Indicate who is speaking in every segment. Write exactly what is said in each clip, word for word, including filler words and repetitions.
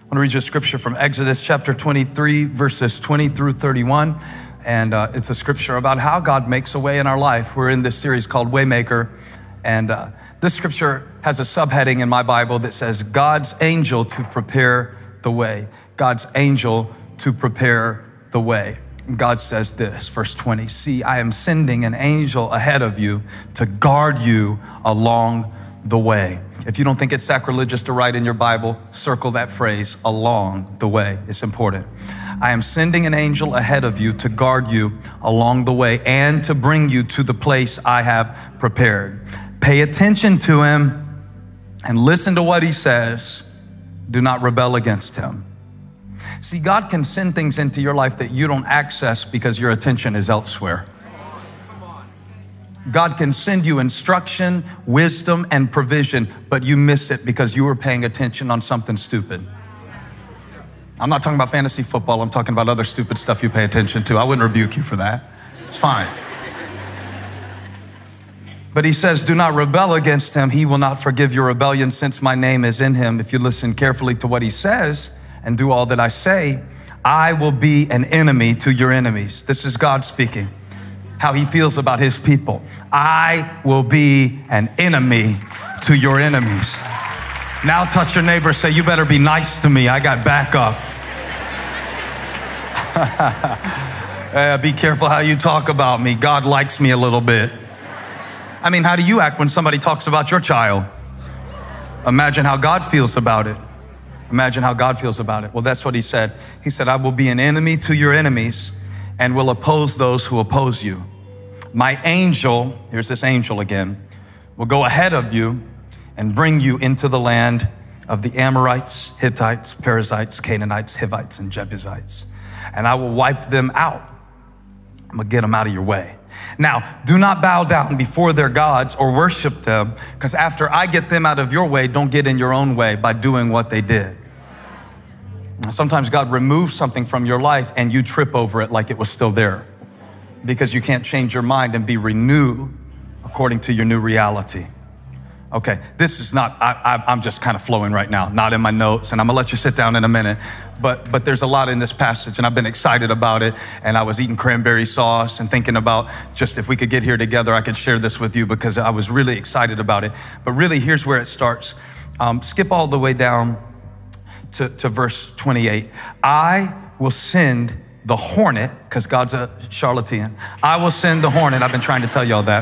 Speaker 1: I want to read you a scripture from Exodus chapter twenty-three, verses twenty through thirty-one. And uh, it's a scripture about how God makes a way in our life. We're in this series called Waymaker. And uh, this scripture has a subheading in my Bible that says, God's angel to prepare the way. God's angel to prepare the way. And God says this, verse twenty, see, I am sending an angel ahead of you to guard you along the way. If you don't think it's sacrilegious to write in your Bible, circle that phrase, along the way. It's important. I am sending an angel ahead of you to guard you along the way and to bring you to the place I have prepared. Pay attention to him and listen to what he says. Do not rebel against him. See, God can send things into your life that you don't access because your attention is elsewhere. God can send you instruction, wisdom, and provision, but you miss it because you were paying attention on something stupid. I'm not talking about fantasy football. I'm talking about other stupid stuff you pay attention to. I wouldn't rebuke you for that. It's fine. But he says, do not rebel against him. He will not forgive your rebellion since my name is in him. If you listen carefully to what he says and do all that I say, I will be an enemy to your enemies. This is God speaking. How he feels about his people. I will be an enemy to your enemies. Now touch your neighbor, say, you better be nice to me. I got backup. uh, be careful how you talk about me. God likes me a little bit. I mean, how do you act when somebody talks about your child? Imagine how God feels about it. Imagine how God feels about it. Well, that's what he said. He said, I will be an enemy to your enemies and will oppose those who oppose you. My angel, here's this angel again, will go ahead of you and bring you into the land of the Amorites, Hittites, Perizzites, Canaanites, Hivites, and Jebusites. And I will wipe them out. I'm gonna get them out of your way. Now, do not bow down before their gods or worship them, because after I get them out of your way, don't get in your own way by doing what they did. Sometimes God removes something from your life and you trip over it like it was still there because you can't change your mind and be renewed according to your new reality. Okay, this is not, I, I, I'm just kind of flowing right now, not in my notes, and I'm gonna let you sit down in a minute, but, but there's a lot in this passage and I've been excited about it, and I was eating cranberry sauce and thinking about just if we could get here together, I could share this with you because I was really excited about it. But really, here's where it starts. Um, skip all the way down To, to verse twenty-eight. I will send the hornet, because God's a charlatan. I will send the hornet. I've been trying to tell y'all that.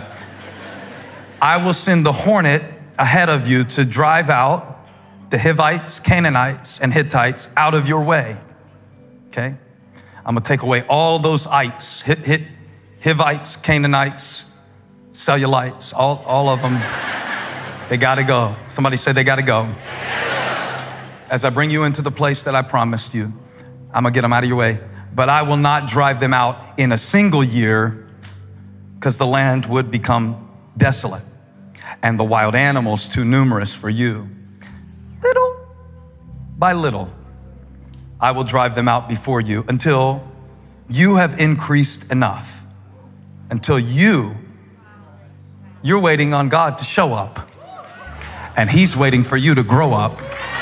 Speaker 1: I will send the hornet ahead of you to drive out the Hivites, Canaanites, and Hittites out of your way. Okay? I'm going to take away all those ites, hit, hit, Hivites, Canaanites, Cellulites, all, all of them. They got to go. Somebody said they got to go. As I bring you into the place that I promised you, I'm gonna get them out of your way, but I will not drive them out in a single year because the land would become desolate and the wild animals too numerous for you. Little by little, I will drive them out before you until you have increased enough, until you, you're waiting on God to show up and he's waiting for you to grow up.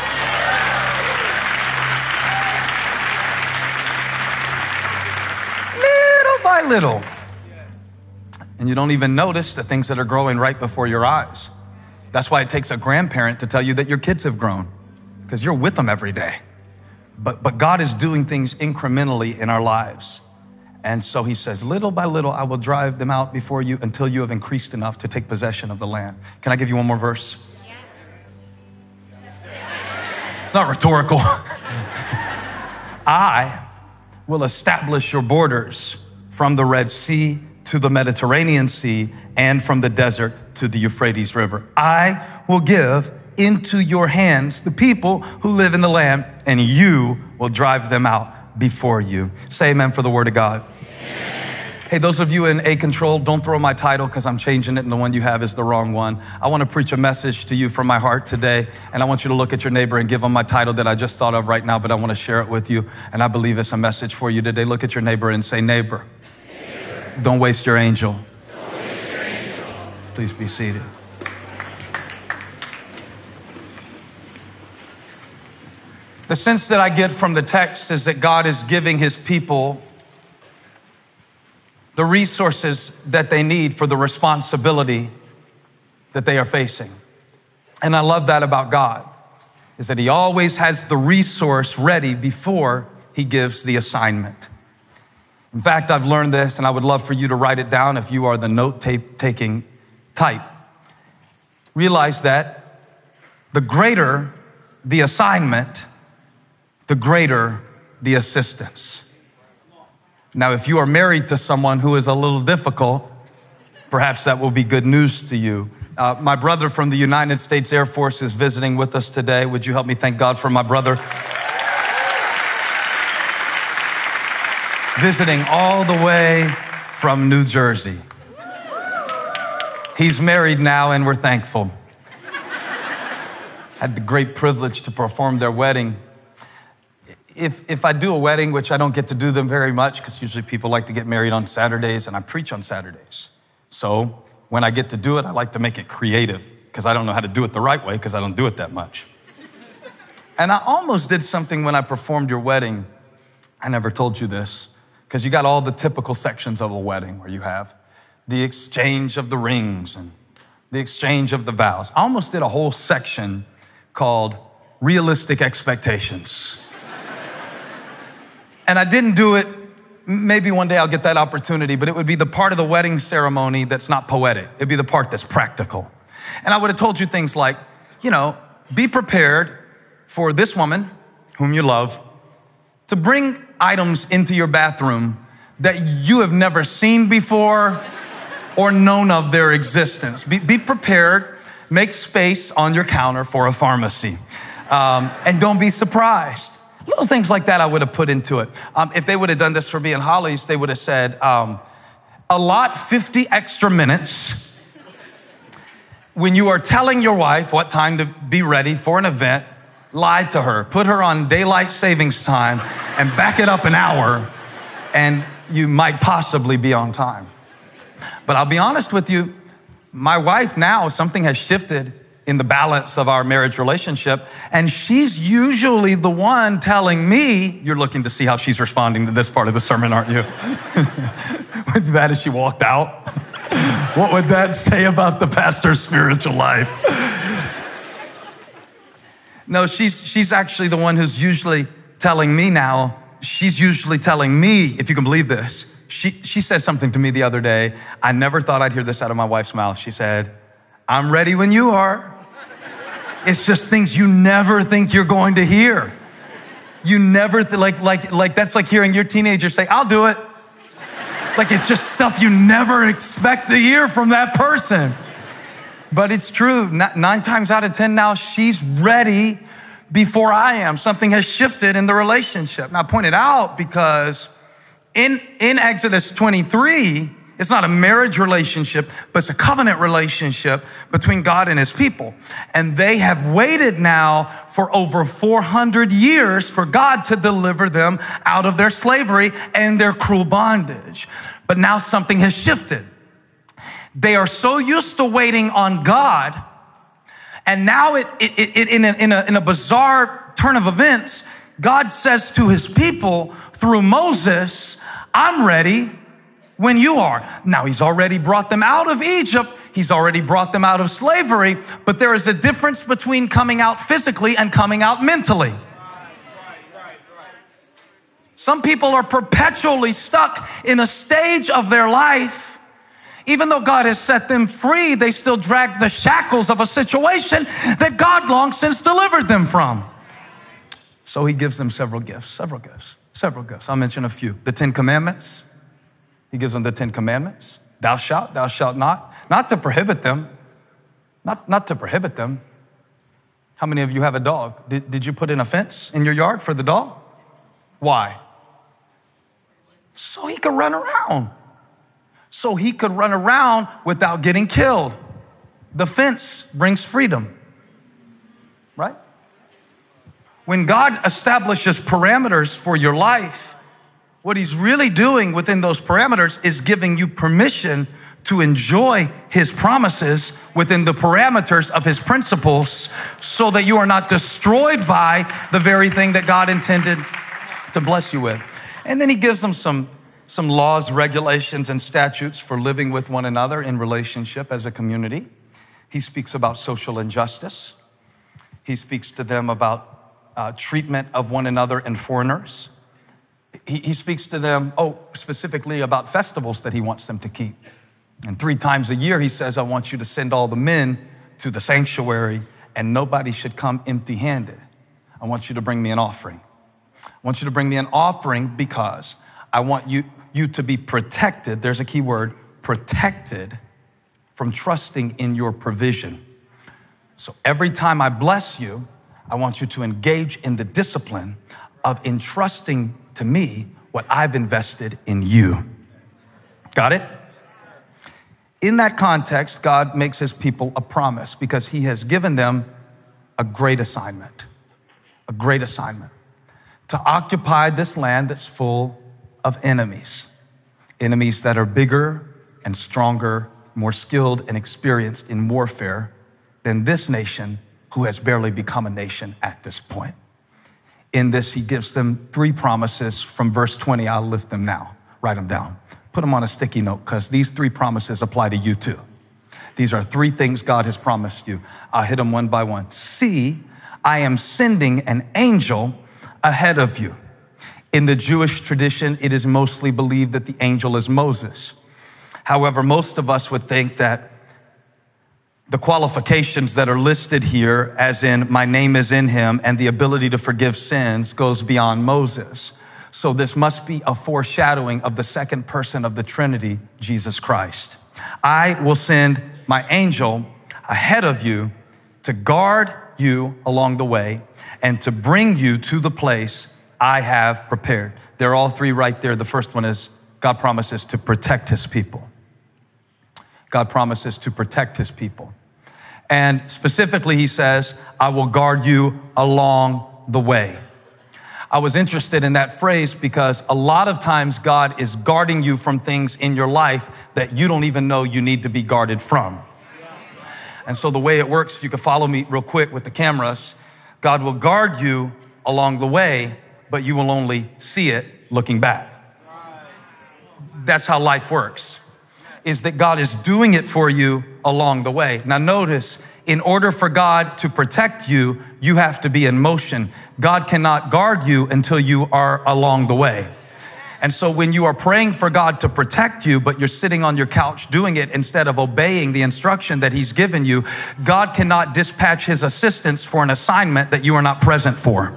Speaker 1: Little. And you don't even notice the things that are growing right before your eyes. That's why it takes a grandparent to tell you that your kids have grown, because you're with them every day. But, but God is doing things incrementally in our lives. And so he says, little by little, I will drive them out before you until you have increased enough to take possession of the land. Can I give you one more verse? It's not rhetorical. I will establish your borders from the Red Sea to the Mediterranean Sea and from the desert to the Euphrates River. I will give into your hands the people who live in the land, and you will drive them out before you. Say amen for the word of God. Hey, those of you in A Control, don't throw my title because I'm changing it and the one you have is the wrong one. I want to preach a message to you from my heart today, and I want you to look at your neighbor and give them my title that I just thought of right now, but I want to share it with you, and I believe it's a message for you today. Look at your neighbor and say, neighbor, neighbor. Don't waste your angel. Don't waste your angel. Please be seated. The sense that I get from the text is that God is giving his people the resources that they need for the responsibility that they are facing. And I love that about God, is that he always has the resource ready before he gives the assignment. In fact, I've learned this, and I would love for you to write it down if you are the note-taking type. Realize that the greater the assignment, the greater the assistance. Now, if you are married to someone who is a little difficult, perhaps that will be good news to you. Uh, my brother from the United States Air Force is visiting with us today. Would you help me thank God for my brother? Visiting all the way from New Jersey. He's married now, and we're thankful. Had the great privilege to perform their wedding. If, if I do a wedding, which I don't get to do them very much, because usually people like to get married on Saturdays, and I preach on Saturdays. So when I get to do it, I like to make it creative, because I don't know how to do it the right way, because I don't do it that much. And I almost did something when I performed your wedding. I never told you this, because you got all the typical sections of a wedding where you have the exchange of the rings and the exchange of the vows. I almost did a whole section called Realistic Expectations. And I didn't do it. Maybe one day I'll get that opportunity, but it would be the part of the wedding ceremony that's not poetic. It'd be the part that's practical. And I would have told you things like, you know, be prepared for this woman whom you love to bring items into your bathroom that you have never seen before or known of their existence. Be, be prepared, make space on your counter for a pharmacy. Um, and don't be surprised. Little things like that I would have put into it. Um, if they would have done this for me and Holly's, they would have said, um, allot fifty extra minutes when you are telling your wife what time to be ready for an event. Lie to her, put her on daylight savings time and back it up an hour, and you might possibly be on time. But I'll be honest with you, my wife now, something has shifted in the balance of our marriage relationship. And she's usually the one telling me, you're looking to see how she's responding to this part of the sermon, aren't you? Would that as she walked out? What would that say about the pastor's spiritual life? No, she's, she's actually the one who's usually telling me now. She's usually telling me, if you can believe this, she, she said something to me the other day. I never thought I'd hear this out of my wife's mouth. She said, I'm ready when you are. It's just things you never think you're going to hear. You never, th- like, like, like that's like hearing your teenager say, I'll do it. Like it's just stuff you never expect to hear from that person. But it's true, nine times out of ten now, she's ready before I am. Something has shifted in the relationship. Now I point it out because in, in Exodus twenty-three, it's not a marriage relationship, but it's a covenant relationship between God and his people. And they have waited now for over four hundred years for God to deliver them out of their slavery and their cruel bondage. But now something has shifted. They are so used to waiting on God. And now it, it, it, in, a, in, a, in a bizarre turn of events, God says to his people through Moses, I'm ready when you are. Now, he's already brought them out of Egypt. He's already brought them out of slavery. But there is a difference between coming out physically and coming out mentally. Some people are perpetually stuck in a stage of their life. Even though God has set them free, they still drag the shackles of a situation that God long since delivered them from. So he gives them several gifts, several gifts, several gifts. I'll mention a few. The Ten Commandments. He gives them the Ten Commandments. Thou shalt, thou shalt not. Not to prohibit them. Not, not to prohibit them. How many of you have a dog? Did, did you put in a fence in your yard for the dog? Why? So he could run around. So he could run around without getting killed. The fence brings freedom, right? When God establishes parameters for your life, what he's really doing within those parameters is giving you permission to enjoy his promises within the parameters of his principles so that you are not destroyed by the very thing that God intended to bless you with. And then he gives them some, some laws, regulations, and statutes for living with one another in relationship as a community. He speaks about social injustice. He speaks to them about uh, treatment of one another and foreigners. He, he speaks to them, oh, specifically about festivals that he wants them to keep. And three times a year, he says, I want you to send all the men to the sanctuary and nobody should come empty-handed. I want you to bring me an offering. I want you to bring me an offering because I want you, you to be protected. There's a key word, protected from trusting in your provision. So every time I bless you, I want you to engage in the discipline of entrusting to me what I've invested in you. Got it? In that context, God makes his people a promise because he has given them a great assignment, a great assignment to occupy this land that's full of enemies, enemies that are bigger and stronger, more skilled and experienced in warfare than this nation who has barely become a nation at this point. In this, he gives them three promises from verse twenty. I'll lift them now. Write them down. Put them on a sticky note because these three promises apply to you too. These are three things God has promised you. I'll hit them one by one. See, I am sending an angel ahead of you. In the Jewish tradition, it is mostly believed that the angel is Moses. However, most of us would think that the qualifications that are listed here, as in my name is in him and the ability to forgive sins, goes beyond Moses. So this must be a foreshadowing of the second person of the Trinity, Jesus Christ. I will send my angel ahead of you to guard you along the way and to bring you to the place I have prepared. They're all three right there. The first one is God promises to protect his people. God promises to protect his people. And specifically, he says, I will guard you along the way. I was interested in that phrase because a lot of times God is guarding you from things in your life that you don't even know you need to be guarded from. And so the way it works, if you could follow me real quick with the cameras, God will guard you along the way, but you will only see it looking back. That's how life works, is that God is doing it for you along the way. Now notice, in order for God to protect you, you have to be in motion. God cannot guard you until you are along the way. And so when you are praying for God to protect you, but you're sitting on your couch doing it instead of obeying the instruction that he's given you, God cannot dispatch his assistants for an assignment that you are not present for.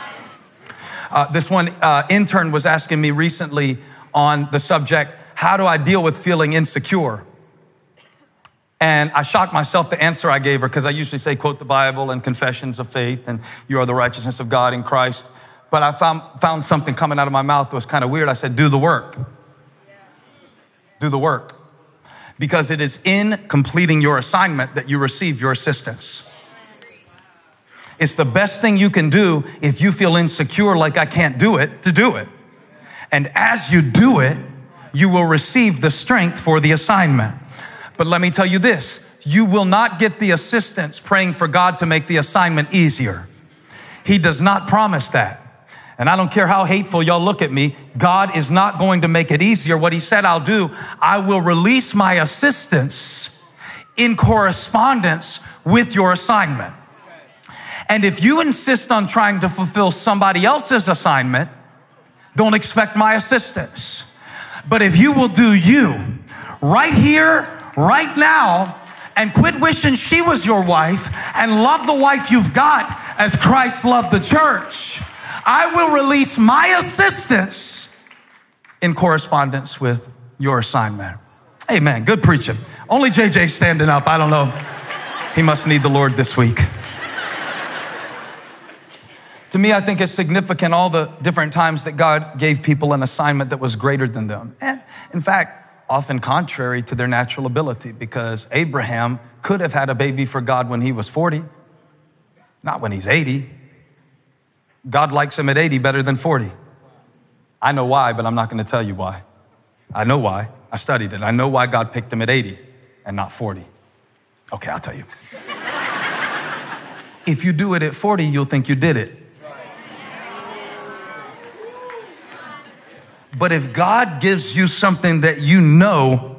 Speaker 1: Uh, this one uh, intern was asking me recently on the subject, how do I deal with feeling insecure? And I shocked myself the answer I gave her because I usually say, quote the Bible and confessions of faith and you are the righteousness of God in Christ. But I found, found something coming out of my mouth that was kind of weird. I said, do the work. Do the work. Because it is in completing your assignment that you receive your assistance. It's the best thing you can do if you feel insecure like I can't do it, to do it. And as you do it, you will receive the strength for the assignment. But let me tell you this, you will not get the assistance praying for God to make the assignment easier. He does not promise that. And I don't care how hateful y'all look at me, God is not going to make it easier. What he said I'll do, I will release my assistance in correspondence with your assignment. And if you insist on trying to fulfill somebody else's assignment, don't expect my assistance. But if you will do you right here, right now, and quit wishing she was your wife and love the wife you've got as Christ loved the church, I will release my assistance in correspondence with your assignment. Amen. Good preaching. Only J J standing up. I don't know. He must need the Lord this week. To me, I think it's significant all the different times that God gave people an assignment that was greater than them. And in fact, often contrary to their natural ability, because Abraham could have had a baby for God when he was forty, not when he's eighty. God likes him at eighty better than forty. I know why, but I'm not going to tell you why. I know why. I studied it. I know why God picked him at eighty and not forty. Okay, I'll tell you. If you do it at forty, you'll think you did it. But if God gives you something that you know,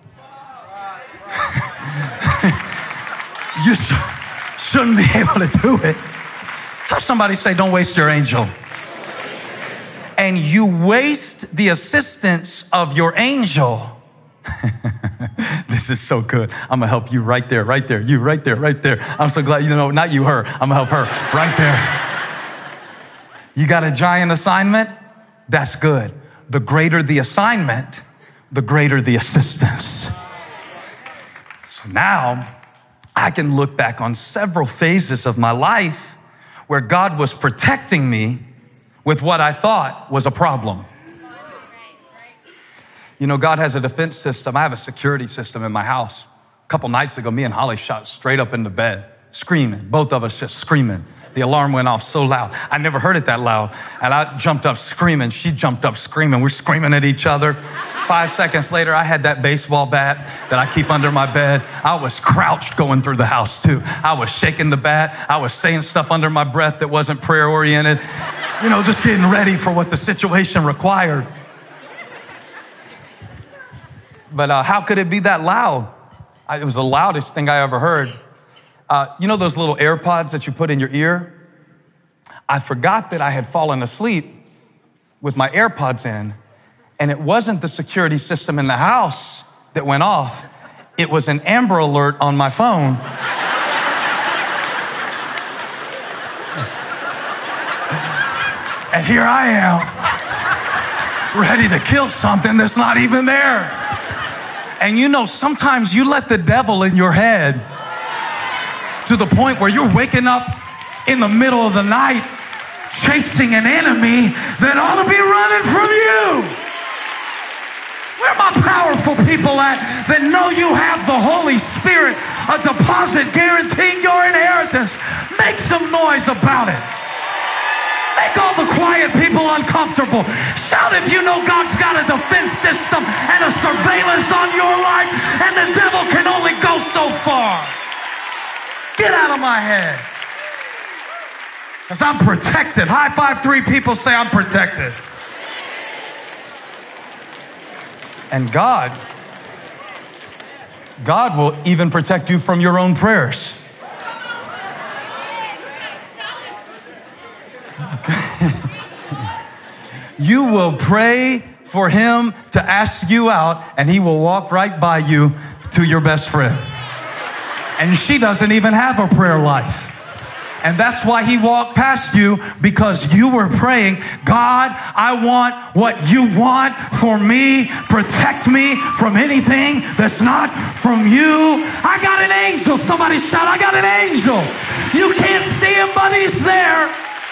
Speaker 1: you sh- shouldn't be able to do it. Touch somebody, say, don't waste your angel. And you waste the assistance of your angel. This is so good. I'm gonna help you right there, right there. You right there, right there. I'm so glad, you know, not you, her. I'm gonna help her right there. You got a giant assignment? That's good. The greater the assignment, the greater the assistance. So now I can look back on several phases of my life where God was protecting me with what I thought was a problem. You know, God has a defense system. I have a security system in my house. A couple nights ago, me and Holly shot straight up into bed, screaming. Both of us just screaming. The alarm went off so loud. I never heard it that loud. And I jumped up screaming. She jumped up screaming. We're screaming at each other. Five seconds later, I had that baseball bat that I keep under my bed. I was crouched going through the house too. I was shaking the bat. I was saying stuff under my breath that wasn't prayer oriented. You know, just getting ready for what the situation required. But uh, how could it be that loud? I, it was the loudest thing I ever heard. Uh, you know those little AirPods that you put in your ear? I forgot that I had fallen asleep with my AirPods in, and it wasn't the security system in the house that went off. It was an Amber Alert on my phone. And here I am, ready to kill something that's not even there. And you know, sometimes you let the devil in your head to the point where you're waking up in the middle of the night chasing an enemy that ought to be running from you. Where are my powerful people at that know you have the Holy Spirit, a deposit guaranteeing your inheritance? Make some noise about it. Make all the quiet people uncomfortable. Shout if you know God's got a defense system and a surveillance on your life, and the devil can only go so far. Get out of my head. Because I'm protected. High five three people, say I'm protected. And God, God will even protect you from your own prayers. You will pray for him to ask you out, and he will walk right by you to your best friend. And she doesn't even have a prayer life. And that's why he walked past you, because you were praying, God, I want what you want for me. Protect me from anything that's not from you. I got an angel. Somebody shout, I got an angel. You can't see him, but he's there.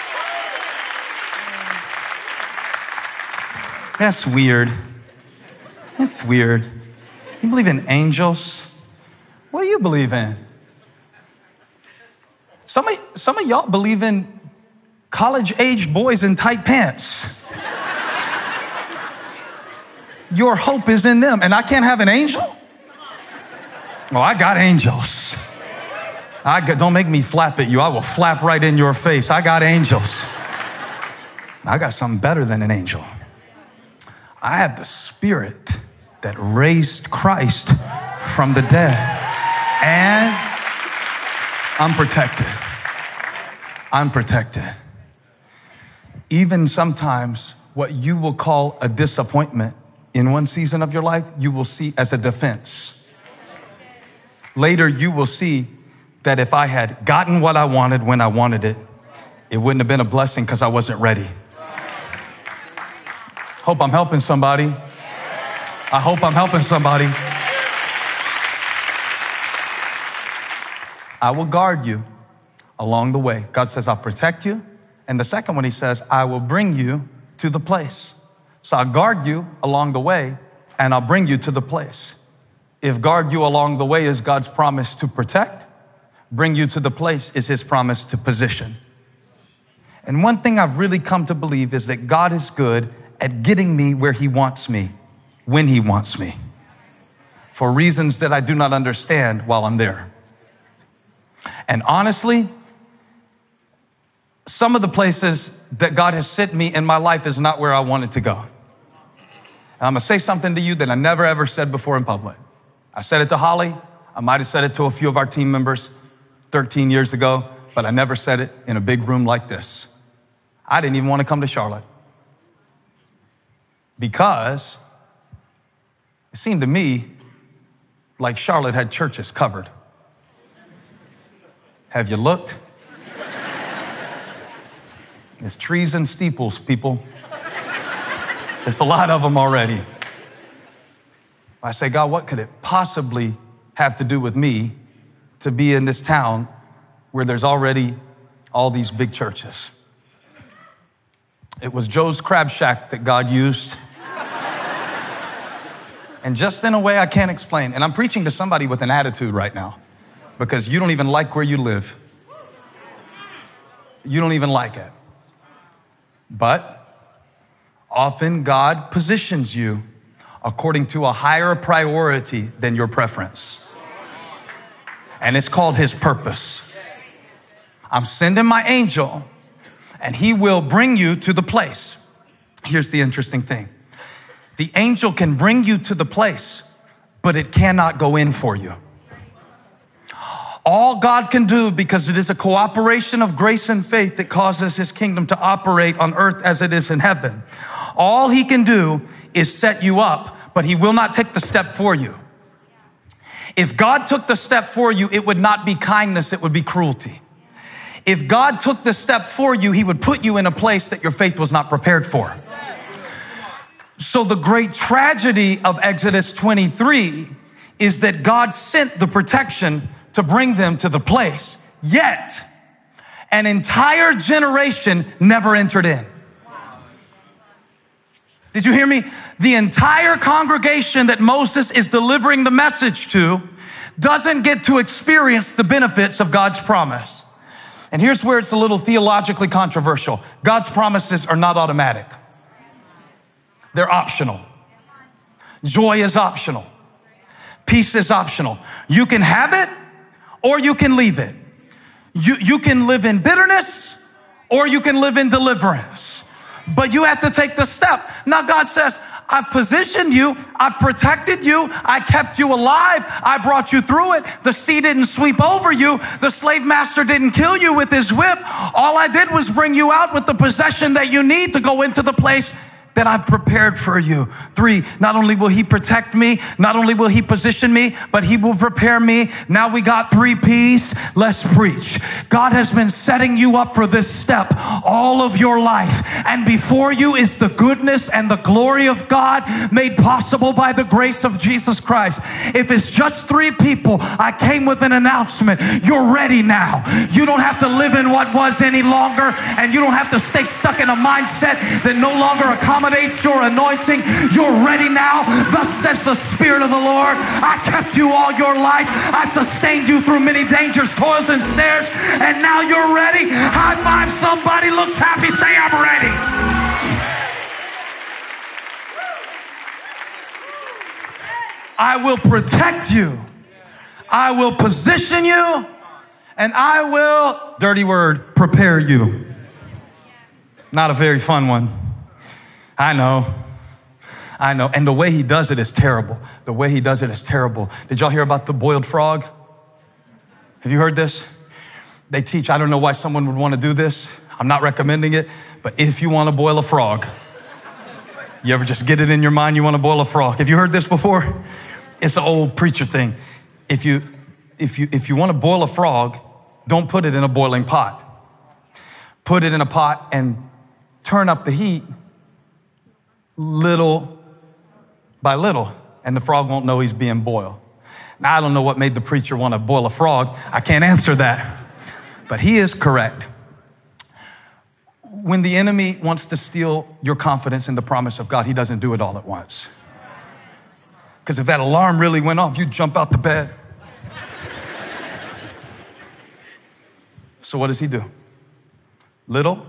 Speaker 1: That's weird. That's weird. You believe in angels? What do you believe in? Some of, some of y'all believe in college-age boys in tight pants. Your hope is in them, and I can't have an angel? Well, I got angels. I got, don't make me flap at you. I will flap right in your face. I got angels. I got something better than an angel. I have the Spirit that raised Christ from the dead. And I'm protected. I'm protected. Even sometimes what you will call a disappointment in one season of your life, you will see as a defense. Later, you will see that if I had gotten what I wanted when I wanted it, it wouldn't have been a blessing because I wasn't ready. Hope I'm helping somebody. I hope I'm helping somebody. I will guard you along the way. God says, I'll protect you. And the second one, he says, I will bring you to the place. So I'll guard you along the way, and I'll bring you to the place. If guard you along the way is God's promise to protect, bring you to the place is his promise to position. And one thing I've really come to believe is that God is good at getting me where he wants me, when he wants me. for reasons that I do not understand while I'm there. And honestly, some of the places that God has sent me in my life is not where I wanted to go. And I'm gonna say something to you that I never ever said before in public. I said it to Holly. I might have said it to a few of our team members thirteen years ago, but I never said it in a big room like this. I didn't even want to come to Charlotte because it seemed to me like Charlotte had churches covered. Have you looked? It's trees and steeples, people. There's a lot of them already. I say, God, what could it possibly have to do with me to be in this town where there's already all these big churches? It was Joe's Crab Shack that God used. And just in a way I can't explain. And I'm preaching to somebody with an attitude right now because you don't even like where you live. You don't even like it. But often God positions you according to a higher priority than your preference. And it's called his purpose. I'm sending my angel and he will bring you to the place. Here's the interesting thing. The angel can bring you to the place, but it cannot go in for you. All God can do, because it is a cooperation of grace and faith that causes his kingdom to operate on earth as it is in heaven. All he can do is set you up, but he will not take the step for you. If God took the step for you, it would not be kindness, it would be cruelty. If God took the step for you, he would put you in a place that your faith was not prepared for. So the great tragedy of Exodus twenty-three is that God sent the protection to bring them to the place, yet an entire generation never entered in. Did you hear me? The entire congregation that Moses is delivering the message to doesn't get to experience the benefits of God's promise. And here's where it's a little theologically controversial. God's promises are not automatic. They're optional. Joy is optional. Peace is optional. You can have it or you can leave it. You, you can live in bitterness or you can live in deliverance. But you have to take the step. Now God says, I've positioned you. I've protected you. I kept you alive. I brought you through it. The sea didn't sweep over you. The slave master didn't kill you with his whip. All I did was bring you out with the possession that you need to go into the place that I've prepared for you. Three, not only will he protect me, not only will he position me, but he will prepare me. Now we got three P's. Let's preach. God has been setting you up for this step all of your life. And before you is the goodness and the glory of God made possible by the grace of Jesus Christ. If it's just three people, I came with an announcement. You're ready now. You don't have to live in what was any longer, and you don't have to stay stuck in a mindset that no longer accommodates your anointing. You're ready now. Thus says the Spirit of the Lord. I kept you all your life. I sustained you through many dangers, toils, and snares. And now you're ready. High five somebody. Looks happy. Say, I'm ready. I will protect you. I will position you. And I will, dirty word, prepare you. Not a very fun one. I know, I know. And the way he does it is terrible. The way he does it is terrible. Did y'all hear about the boiled frog? Have you heard this? They teach, I don't know why someone would want to do this. I'm not recommending it, but if you want to boil a frog, you ever just get it in your mind you want to boil a frog? Have you heard this before? It's an old preacher thing. If you, if you, if you want to boil a frog, don't put it in a boiling pot. Put it in a pot and turn up the heat little by little, and the frog won't know he's being boiled. Now, I don't know what made the preacher want to boil a frog. I can't answer that, but he is correct. When the enemy wants to steal your confidence in the promise of God, he doesn't do it all at once. Because if that alarm really went off, you'd jump out the bed. So what does he do? Little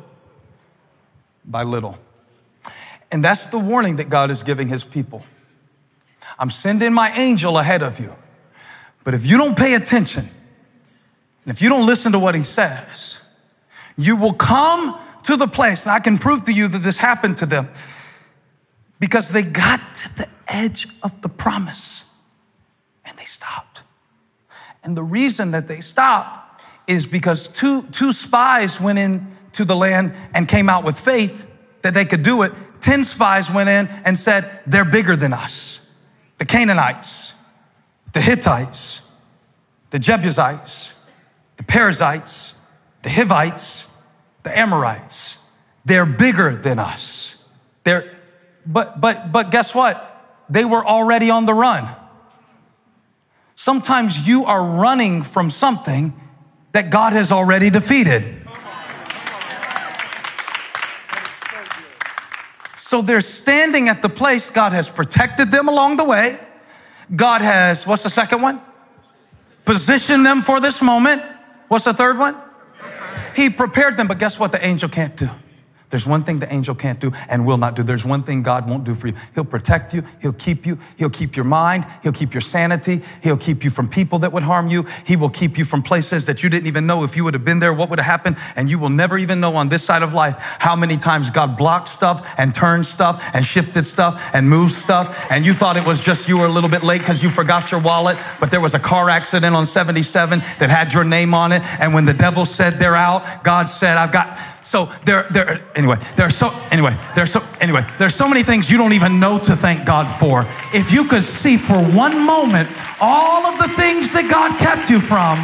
Speaker 1: by little. And that's the warning that God is giving his people. I'm sending my angel ahead of you. But if you don't pay attention, and if you don't listen to what he says, you will come to the place, and I can prove to you that this happened to them, because they got to the edge of the promise and they stopped. And the reason that they stopped is because two, two spies went into the land and came out with faith that they could do it. Ten spies went in and said, they're bigger than us. The Canaanites, the Hittites, the Jebusites, the Perizzites, the Hivites, the Amorites. They're bigger than us. They're, but, but, but guess what? They were already on the run. Sometimes you are running from something that God has already defeated. So they're standing at the place. God has protected them along the way. God has, what's the second one? Positioned them for this moment. What's the third one? He prepared them, but guess what the angel can't do? There's one thing the angel can't do and will not do. There's one thing God won't do for you. He'll protect you. He'll keep you. He'll keep your mind. He'll keep your sanity. He'll keep you from people that would harm you. He will keep you from places that you didn't even know if you would have been there, what would have happened. And you will never even know on this side of life how many times God blocked stuff and turned stuff and shifted stuff and moved stuff. And you thought it was just you were a little bit late because you forgot your wallet, but there was a car accident on seventy-seven that had your name on it. And when the devil said they're out, God said, I've got, so there, there, anyway, there's so, anyway, there's so, anyway, there's so many things you don't even know to thank God for. If you could see for one moment all of the things that God kept you from.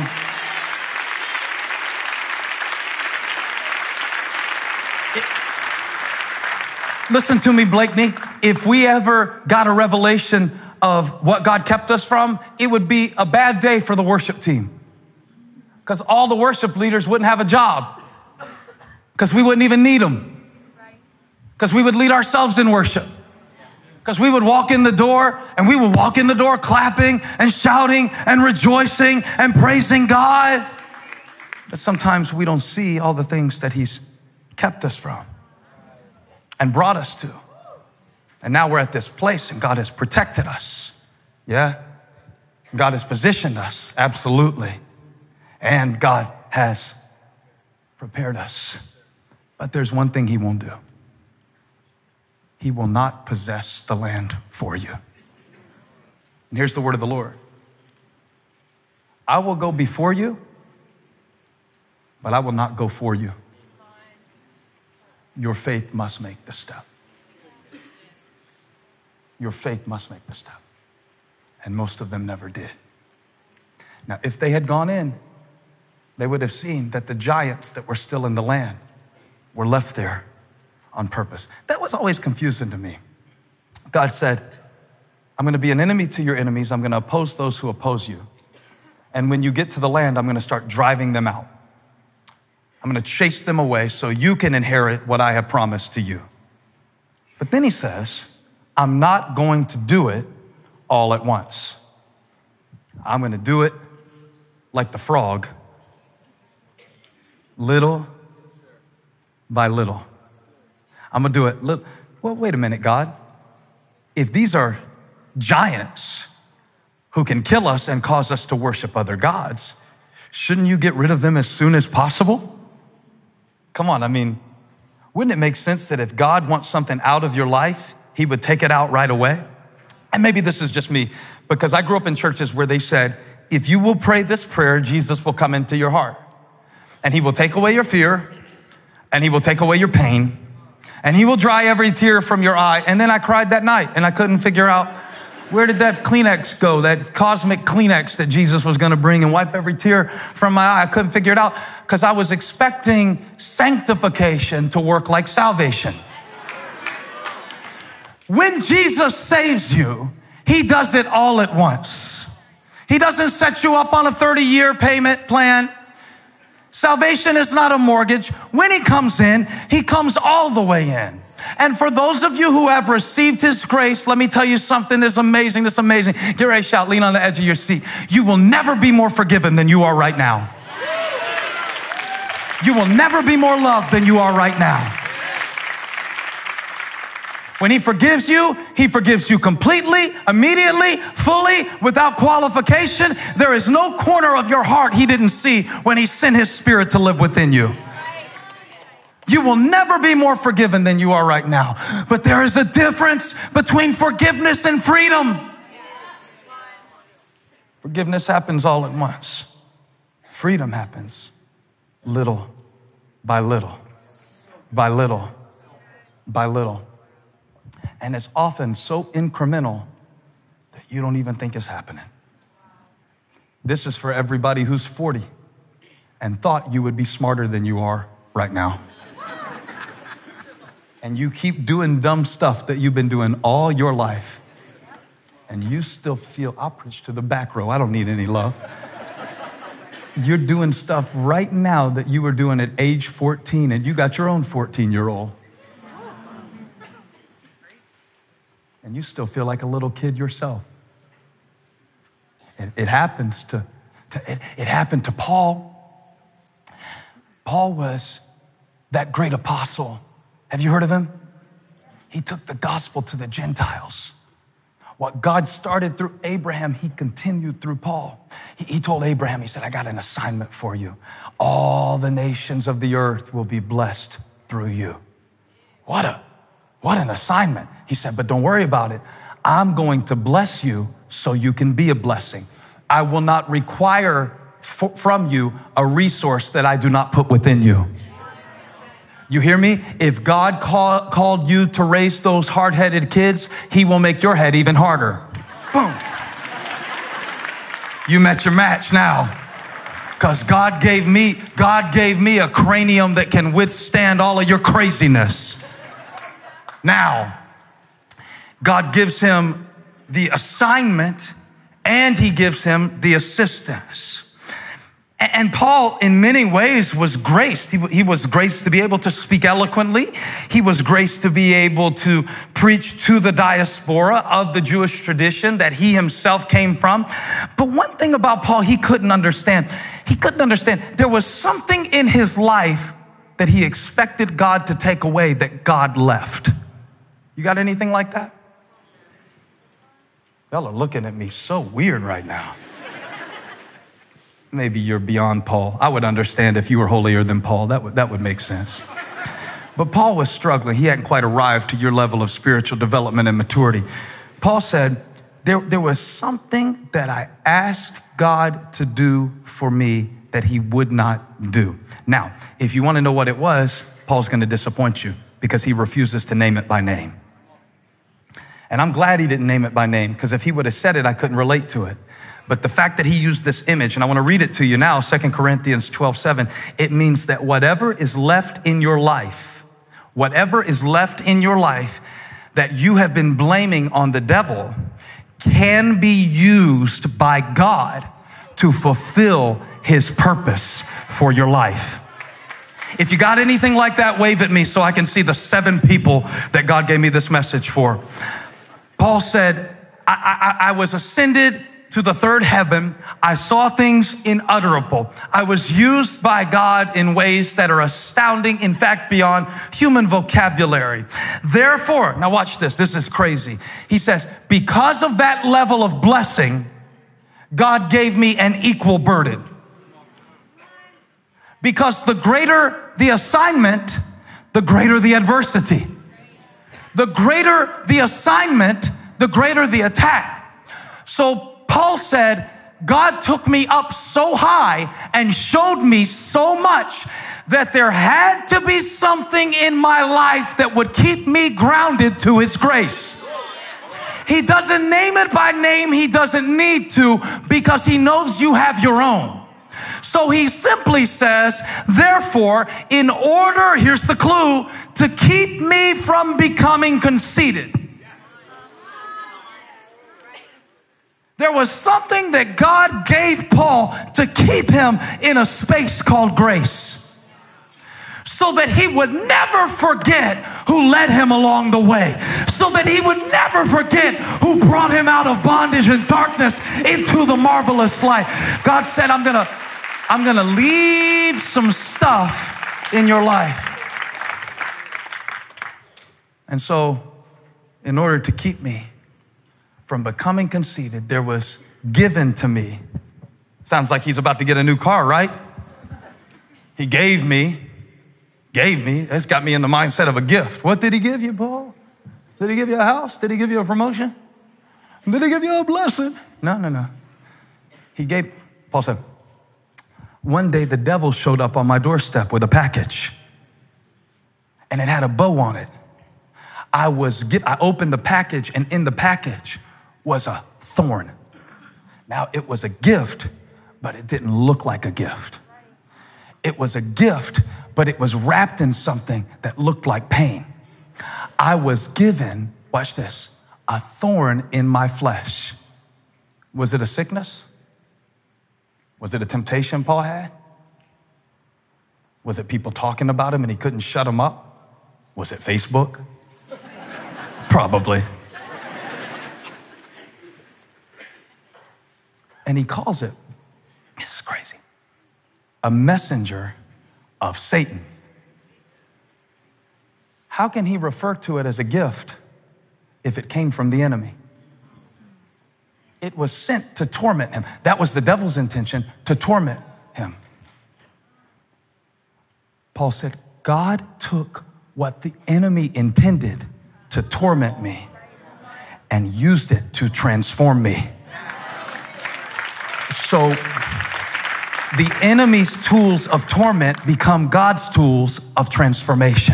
Speaker 1: It, listen to me, Blakeney. If we ever got a revelation of what God kept us from, it would be a bad day for the worship team. Because all the worship leaders wouldn't have a job. Because we wouldn't even need them. Because we would lead ourselves in worship. Because we would walk in the door and we would walk in the door clapping and shouting and rejoicing and praising God. But sometimes we don't see all the things that he's kept us from and brought us to. And now we're at this place and God has protected us. Yeah. God has positioned us. Absolutely. And God has prepared us. But there's one thing he won't do. He will not possess the land for you. And here's the word of the Lord. I will go before you, but I will not go for you. Your faith must make the step. Your faith must make the step. And most of them never did. Now, if they had gone in, they would have seen that the giants that were still in the land were left there on purpose. That was always confusing to me. God said, I'm going to be an enemy to your enemies. I'm going to oppose those who oppose you. And when you get to the land, I'm going to start driving them out. I'm going to chase them away so you can inherit what I have promised to you. But then he says, I'm not going to do it all at once. I'm going to do it like the frog, little by little. I'm gonna do it. Little. Well, wait a minute, God. If these are giants who can kill us and cause us to worship other gods, shouldn't you get rid of them as soon as possible? Come on, I mean, wouldn't it make sense that if God wants something out of your life, he would take it out right away? And maybe this is just me, because I grew up in churches where they said, if you will pray this prayer, Jesus will come into your heart. And he will take away your fear, and he will take away your pain, and he will dry every tear from your eye. And then I cried that night, and I couldn't figure out, where did that Kleenex go, that cosmic Kleenex that Jesus was going to bring and wipe every tear from my eye? I couldn't figure it out because I was expecting sanctification to work like salvation. When Jesus saves you, he does it all at once. He doesn't set you up on a thirty-year payment plan. Salvation is not a mortgage. When he comes in, he comes all the way in. And for those of you who have received his grace, let me tell you something that's amazing, that's amazing. Get ready, shout, lean on the edge of your seat. You will never be more forgiven than you are right now. You will never be more loved than you are right now. When he forgives you, he forgives you completely, immediately, fully, without qualification. There is no corner of your heart he didn't see when he sent his spirit to live within you. You will never be more forgiven than you are right now. But there is a difference between forgiveness and freedom. Forgiveness happens all at once. Freedom happens little by little, by little, by little. And it's often so incremental that you don't even think it's happening. This is for everybody who's forty and thought you would be smarter than you are right now. And you keep doing dumb stuff that you've been doing all your life. And you still feel, I'll preach to the back row. I don't need any love. You're doing stuff right now that you were doing at age fourteen, and you got your own fourteen-year-old. And you still feel like a little kid yourself. It, it happens to, to it, it happened to Paul. Paul was that great apostle. Have you heard of him? He took the gospel to the Gentiles. What God started through Abraham, he continued through Paul. He, he told Abraham, he said, I got an assignment for you. All the nations of the earth will be blessed through you. What a What an assignment. He said, but don't worry about it. I'm going to bless you so you can be a blessing. I will not require f- from you a resource that I do not put within you. You hear me? If God call, called you to raise those hard-headed kids, he will make your head even harder. Boom. You met your match now. Because God gave me, God gave me a cranium that can withstand all of your craziness. Now, God gives him the assignment and he gives him the assistance. And Paul, in many ways, was graced. He, he was graced to be able to speak eloquently. He was graced to be able to preach to the diaspora of the Jewish tradition that he himself came from. But one thing about Paul, he couldn't understand. He couldn't understand. There was something in his life that he expected God to take away that God left. You got anything like that? Y'all are looking at me so weird right now. Maybe you're beyond Paul. I would understand if you were holier than Paul. That would, that would make sense. But Paul was struggling. He hadn't quite arrived to your level of spiritual development and maturity. Paul said, there, there was something that I asked God to do for me that he would not do. Now, if you want to know what it was, Paul's going to disappoint you because he refuses to name it by name. And I'm glad he didn't name it by name, because if he would have said it, I couldn't relate to it. But the fact that he used this image, and I want to read it to you now, Second Corinthians twelve seven, it means that whatever is left in your life, whatever is left in your life that you have been blaming on the devil can be used by God to fulfill his purpose for your life. If you got anything like that, wave at me so I can see the seven people that God gave me this message for. Paul said, I, I, I was ascended to the third heaven. I saw things unutterable. I was used by God in ways that are astounding, in fact, beyond human vocabulary. Therefore, now watch this. This is crazy. He says, because of that level of blessing, God gave me an equal burden. Because the greater the assignment, the greater the adversity. The greater the assignment, the greater the attack. So Paul said, God took me up so high and showed me so much that there had to be something in my life that would keep me grounded to his grace. He doesn't name it by name. He doesn't need to, because he knows you have your own. So he simply says, therefore, in order, here's the clue, to keep me from becoming conceited. There was something that God gave Paul to keep him in a space called grace, so that he would never forget who led him along the way, so that he would never forget who brought him out of bondage and darkness into the marvelous light. God said, I'm gonna, I'm gonna leave some stuff in your life. And so in order to keep me from becoming conceited, there was given to me. Sounds like he's about to get a new car, right? He gave me, gave me. That's got me in the mindset of a gift. What did he give you, Paul? Did he give you a house? Did he give you a promotion? Did he give you a blessing? No, no, no. He gave, Paul said, one day the devil showed up on my doorstep with a package, and it had a bow on it. I was, I opened the package, and in the package was a thorn. Now, it was a gift, but it didn't look like a gift. It was a gift, but it was wrapped in something that looked like pain. I was given, watch this, a thorn in my flesh. Was it a sickness? Was it a temptation Paul had? Was it people talking about him and he couldn't shut them up? Was it Facebook? Probably. And he calls it, this is crazy, a messenger of Satan. How can he refer to it as a gift if it came from the enemy? It was sent to torment him. That was the devil's intention, to torment him. Paul said, God took what the enemy intended to torment me and used it to transform me. So the enemy's tools of torment become God's tools of transformation.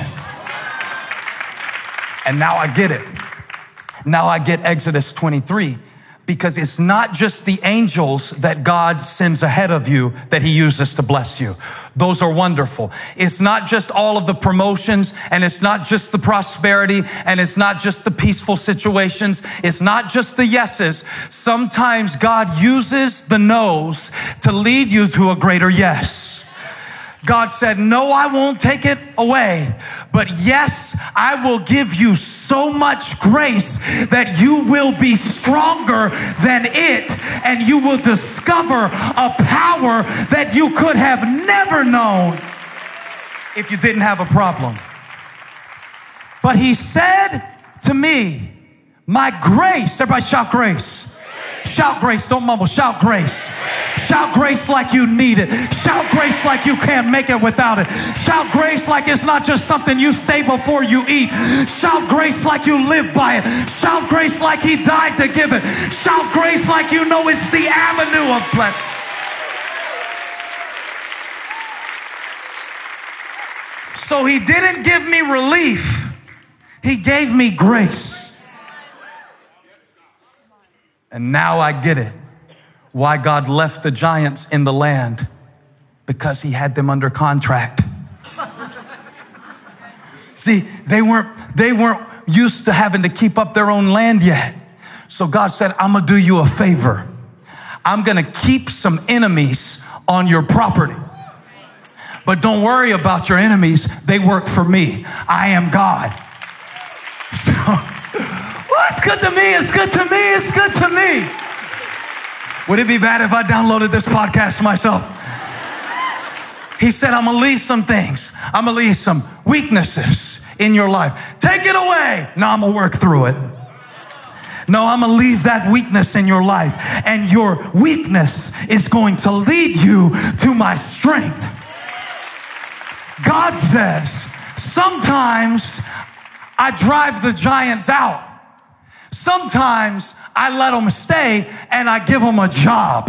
Speaker 1: And now I get it. Now I get Exodus twenty-three, because it's not just the angels that God sends ahead of you that he uses to bless you. Those are wonderful. It's not just all of the promotions, and it's not just the prosperity, and it's not just the peaceful situations. It's not just the yeses. Sometimes God uses the no's to lead you to a greater yes. God said, no, I won't take it away, but yes, I will give you so much grace that you will be stronger than it, and you will discover a power that you could have never known if you didn't have a problem. But he said to me, my grace, everybody shout grace. Shout grace, don't mumble, shout grace. Shout grace like you need it. Shout grace like you can't make it without it. Shout grace like it's not just something you say before you eat. Shout grace like you live by it. Shout grace like he died to give it. Shout grace like you know it's the avenue of blessing. So he didn't give me relief. He gave me grace. And now I get it. Why God left the giants in the land. Because he had them under contract. See, they weren't, they weren't used to having to keep up their own land yet. So God said, I'm gonna do you a favor. I'm gonna keep some enemies on your property. But don't worry about your enemies. They work for me. I am God. So, well, it's good to me. It's good to me. It's good to me. Would it be bad if I downloaded this podcast myself? He said, I'm going to leave some things. I'm going to leave some weaknesses in your life. Take it away. No, I'm going to work through it. No, I'm going to leave that weakness in your life. And your weakness is going to lead you to my strength. God says, sometimes I drive the giants out. Sometimes I let them stay and I give them a job.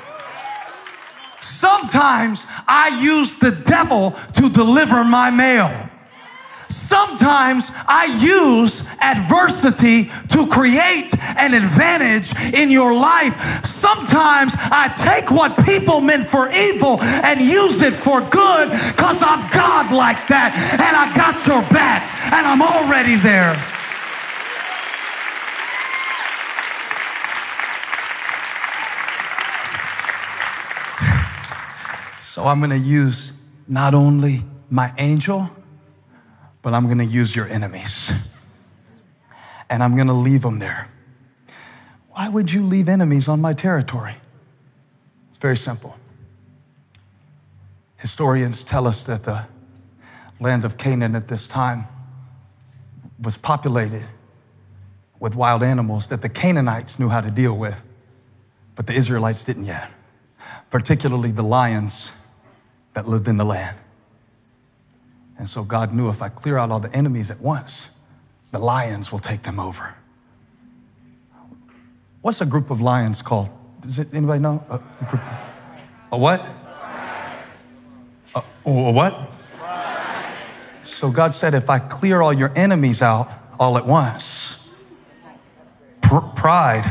Speaker 1: Sometimes I use the devil to deliver my mail. Sometimes I use adversity to create an advantage in your life. Sometimes I take what people meant for evil and use it for good because I'm God like that, and I got your back and I'm already there. So I'm going to use not only my angel, but I'm going to use your enemies. And I'm going to leave them there. Why would you leave enemies on my territory? It's very simple. Historians tell us that the land of Canaan at this time was populated with wild animals that the Canaanites knew how to deal with, but the Israelites didn't yet, particularly the lions that lived in the land. And so God knew if I clear out all the enemies at once, the lions will take them over. What's a group of lions called? Does it, anybody know? A, a, group, a what? A, a what? So God said, if I clear all your enemies out all at once, pr- pride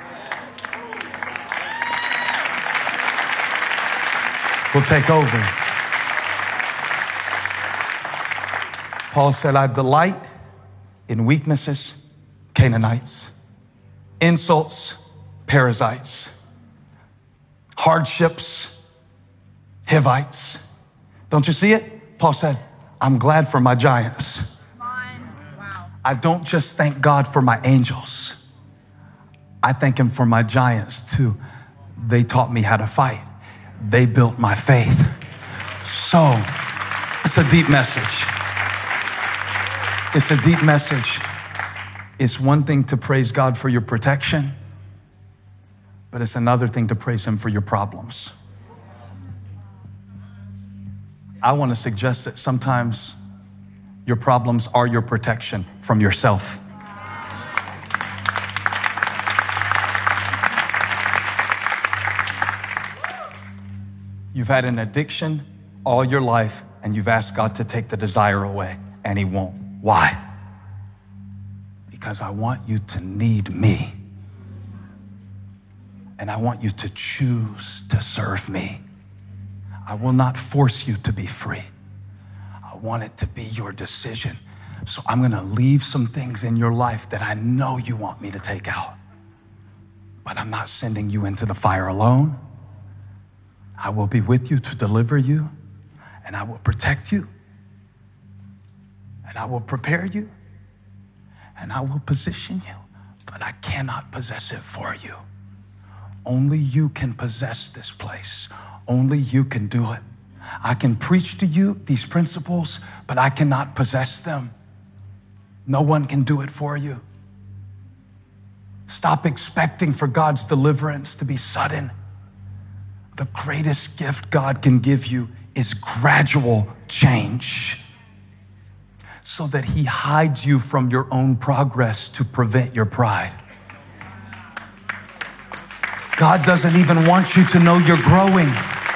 Speaker 1: will take over. Paul said, I delight in weaknesses, Canaanites, insults, Perizzites, hardships, Hivites. Don't you see it? Paul said, I'm glad for my giants. Wow. I don't just thank God for my angels. I thank him for my giants too. They taught me how to fight. They built my faith. So it's a deep message. It's a deep message. It's one thing to praise God for your protection, but it's another thing to praise him for your problems. I want to suggest that sometimes your problems are your protection from yourself. You've had an addiction all your life, and you've asked God to take the desire away, and he won't. Why? Because I want you to need me. And I want you to choose to serve me. I will not force you to be free. I want it to be your decision. So I'm going to leave some things in your life that I know you want me to take out. But I'm not sending you into the fire alone. I will be with you to deliver you, and I will protect you, and I will prepare you, and I will position you, but I cannot possess it for you. Only you can possess this place. Only you can do it. I can preach to you these principles, but I cannot possess them. No one can do it for you. Stop expecting for God's deliverance to be sudden. The greatest gift God can give you is gradual change, so that he hides you from your own progress to prevent your pride. God doesn't even want you to know you're growing.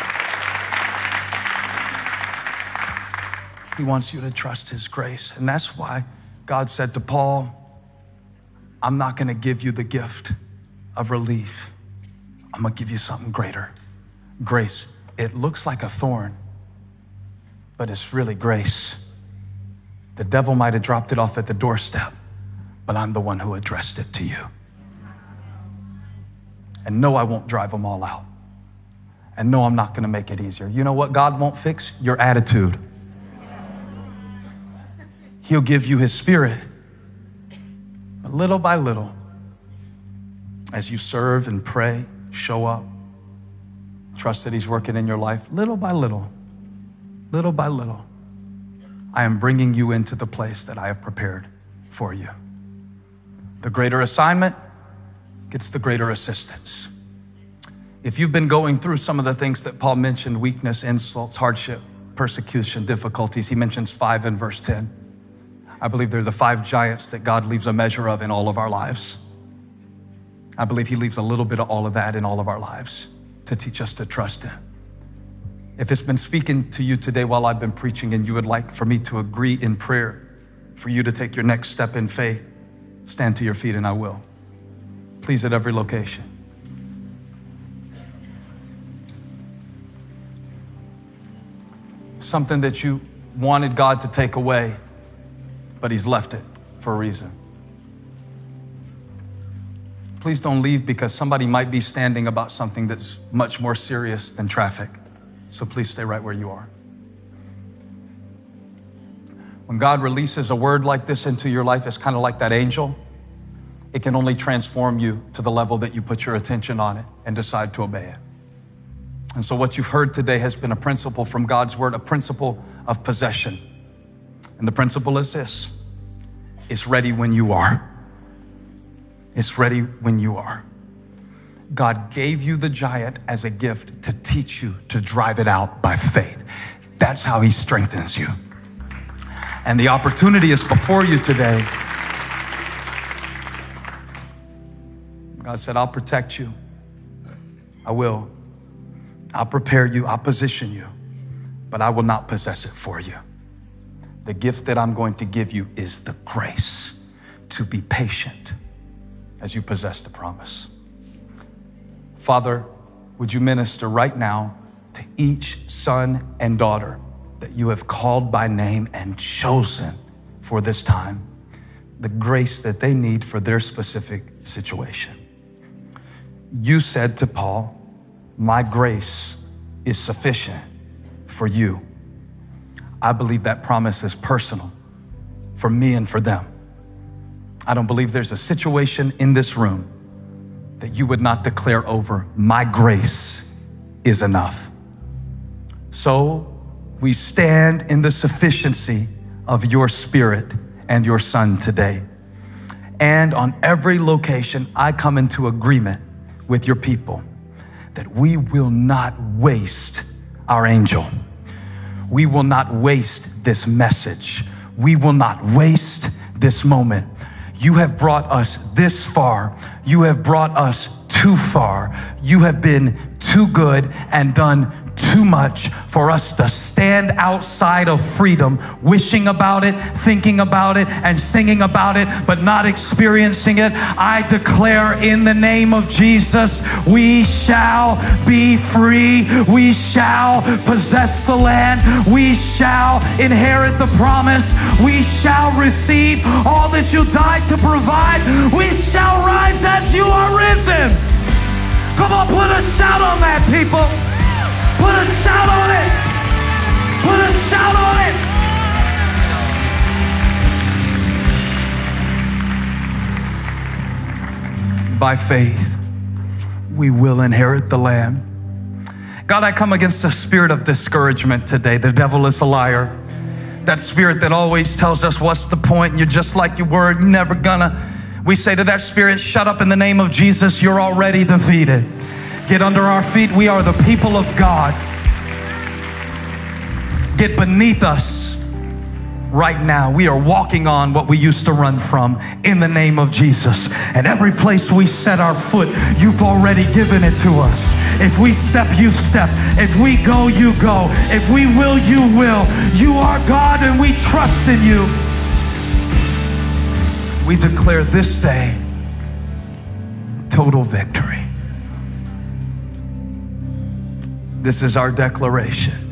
Speaker 1: He wants you to trust his grace. And that's why God said to Paul, I'm not going to give you the gift of relief. I'm going to give you something greater. Grace. It looks like a thorn, but it's really grace. The devil might have dropped it off at the doorstep, but I'm the one who addressed it to you. And no, I won't drive them all out. And no, I'm not going to make it easier. You know what God won't fix? Your attitude. He'll give you his spirit. But little by little, as you serve and pray, show up, trust that he's working in your life, little by little, little by little, I am bringing you into the place that I have prepared for you. The greater assignment gets the greater assistance. If you've been going through some of the things that Paul mentioned, weakness, insults, hardship, persecution, difficulties, he mentions five in verse ten. I believe they're the five giants that God leaves a measure of in all of our lives. I believe he leaves a little bit of all of that in all of our lives to teach us to trust him. If it's been speaking to you today while I've been preaching and you would like for me to agree in prayer for you to take your next step in faith, stand to your feet and I will. Please, at every location. Something that you wanted God to take away, but he's left it for a reason. Please don't leave, because somebody might be standing about something that's much more serious than traffic. So please stay right where you are. When God releases a word like this into your life, it's kind of like that angel. It can only transform you to the level that you put your attention on it and decide to obey it. And so what you've heard today has been a principle from God's word, a principle of possession. And the principle is this: it's ready when you are. It's ready when you are. God gave you the giant as a gift to teach you to drive it out by faith. That's how he strengthens you. And the opportunity is before you today. God said, I'll protect you. I will. I'll prepare you. I'll position you. But I will not possess it for you. The gift that I'm going to give you is the grace to be patient as you possess the promise. Father, would you minister right now to each son and daughter that you have called by name and chosen for this time, the grace that they need for their specific situation. You said to Paul, my grace is sufficient for you. I believe that promise is personal for me and for them. I don't believe there's a situation in this room that you would not declare over, my grace is enough. So we stand in the sufficiency of your Spirit and your Son today. And on every location, I come into agreement with your people that we will not waste our angel. We will not waste this message. We will not waste this moment. You have brought us this far. You have brought us too far. You have been too good and done too much for us to stand outside of freedom, wishing about it, thinking about it, and singing about it, but not experiencing it. I declare in the name of Jesus, we shall be free. We shall possess the land. We shall inherit the promise. We shall receive all that you died to provide. We shall rise as you are risen. Come on, put a shout on that, people. Put a shout on it. Put a shout on it. By faith, we will inherit the land. God, I come against the spirit of discouragement today. The devil is a liar. That spirit that always tells us, what's the point? You're just like you were. You're never gonna. We say to that spirit, shut up in the name of Jesus. You're already defeated. Get under our feet. We are the people of God. Get beneath us right now. We are walking on what we used to run from in the name of Jesus. And every place we set our foot, you've already given it to us. If we step, you step. If we go, you go. If we will, you will. You are God and we trust in you. We declare this day total victory. This is our declaration.